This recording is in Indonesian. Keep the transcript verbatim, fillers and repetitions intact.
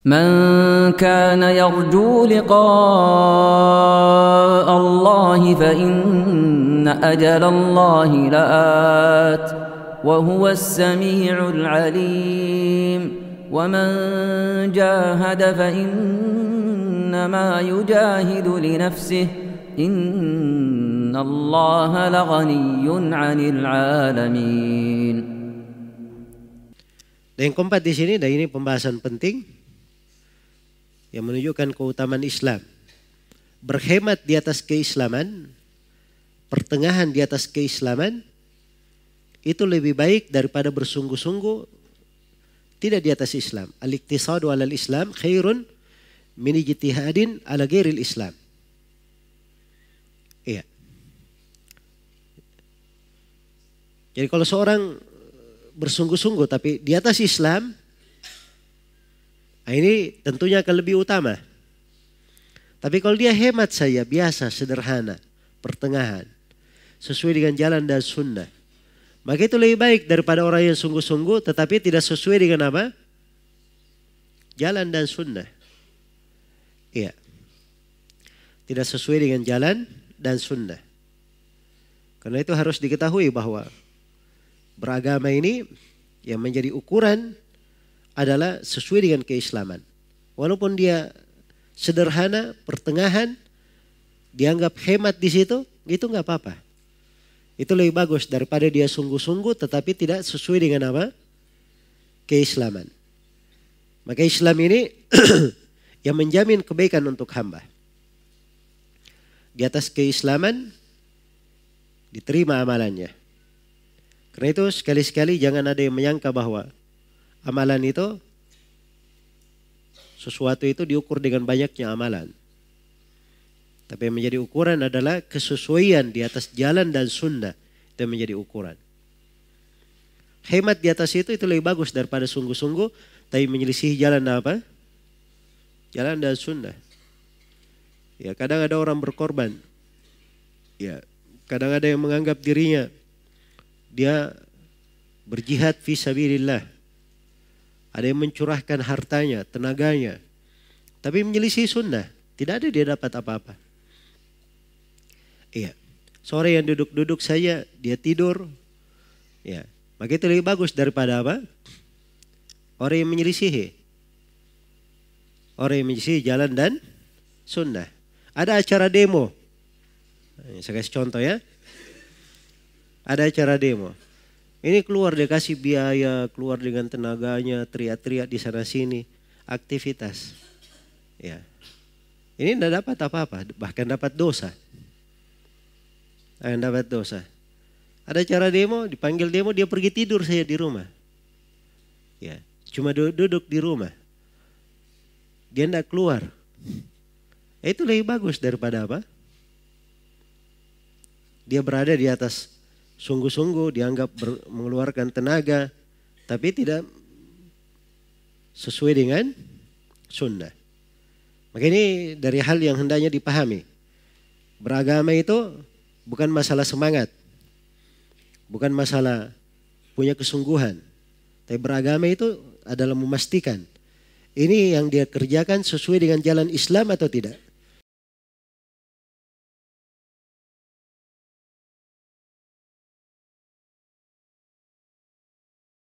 من كان يرجو لقاء الله فإن أجل الله لآت وهو السميع العليم ومن جاهد فإنما يجاهد لنفسه إن الله لغني عن العالمين. Dan yang keempat di sini, dan ini pembahasan penting yang menunjukkan keutamaan Islam. Berhemat di atas keislaman, pertengahan di atas keislaman, itu lebih baik daripada bersungguh-sungguh tidak di atas Islam. Al-iqtisadu alal Islam khairun min ijtihadin ala ghairil Islam. Iya. Jadi kalau seorang bersungguh-sungguh tapi di atas Islam, nah ini tentunya akan lebih utama. Tapi kalau dia hemat saja, biasa, sederhana, pertengahan, sesuai dengan jalan dan sunnah, maka itu lebih baik daripada orang yang sungguh-sungguh tetapi tidak sesuai dengan apa? Jalan dan sunnah. Iya. Tidak sesuai dengan jalan dan sunnah. Karena itu harus diketahui bahwa beragama ini yang menjadi ukuran adalah sesuai dengan keislaman. Walaupun dia sederhana, pertengahan, dianggap hemat di situ, itu nggak apa-apa. Itu lebih bagus daripada dia sungguh-sungguh tetapi tidak sesuai dengan apa? Keislaman. Maka Islam ini yang menjamin kebaikan untuk hamba. Di atas keislaman diterima amalannya. Karena itu sekali-sekali jangan ada yang menyangka bahwa amalan itu, sesuatu itu diukur dengan banyaknya amalan. Tapi yang menjadi ukuran adalah kesesuaian di atas jalan dan sunnah. Itu yang menjadi ukuran. Hemat di atas itu itu lebih bagus daripada sungguh-sungguh tapi menyelisihi jalan apa? Jalan dan sunnah. Ya, kadang ada orang berkorban. Ya, kadang ada yang menganggap dirinya dia berjihad fi sabilillah. Ada yang mencurahkan hartanya, tenaganya, tapi menyelisih sunnah. Tidak ada dia dapat apa-apa. Iya. Sore yang duduk-duduk saja dia tidur. Ya. Maka itu lebih bagus daripada apa? Orang yang menyelisihi. Orang yang menyelisihi jalan dan sunnah. Ada acara demo. Saya kasih contoh ya. Ada acara demo. Ini keluar dia kasih biaya, keluar dengan tenaganya, teriak-teriak di sana sini, aktivitas. Ya. Ini tidak dapat apa-apa, bahkan dapat dosa. Akan dapat dosa. Ada acara demo, dipanggil demo, dia pergi tidur saja di rumah. Ya, cuma duduk di rumah. Dia tidak keluar. Itu lebih bagus daripada apa? Dia berada di atas sungguh-sungguh, dianggap ber, mengeluarkan tenaga, tapi tidak sesuai dengan sunnah. Maka ini dari hal yang hendaknya dipahami. Beragama itu bukan masalah semangat, bukan masalah punya kesungguhan. Tapi beragama itu adalah memastikan ini yang dia kerjakan sesuai dengan jalan Islam atau tidak.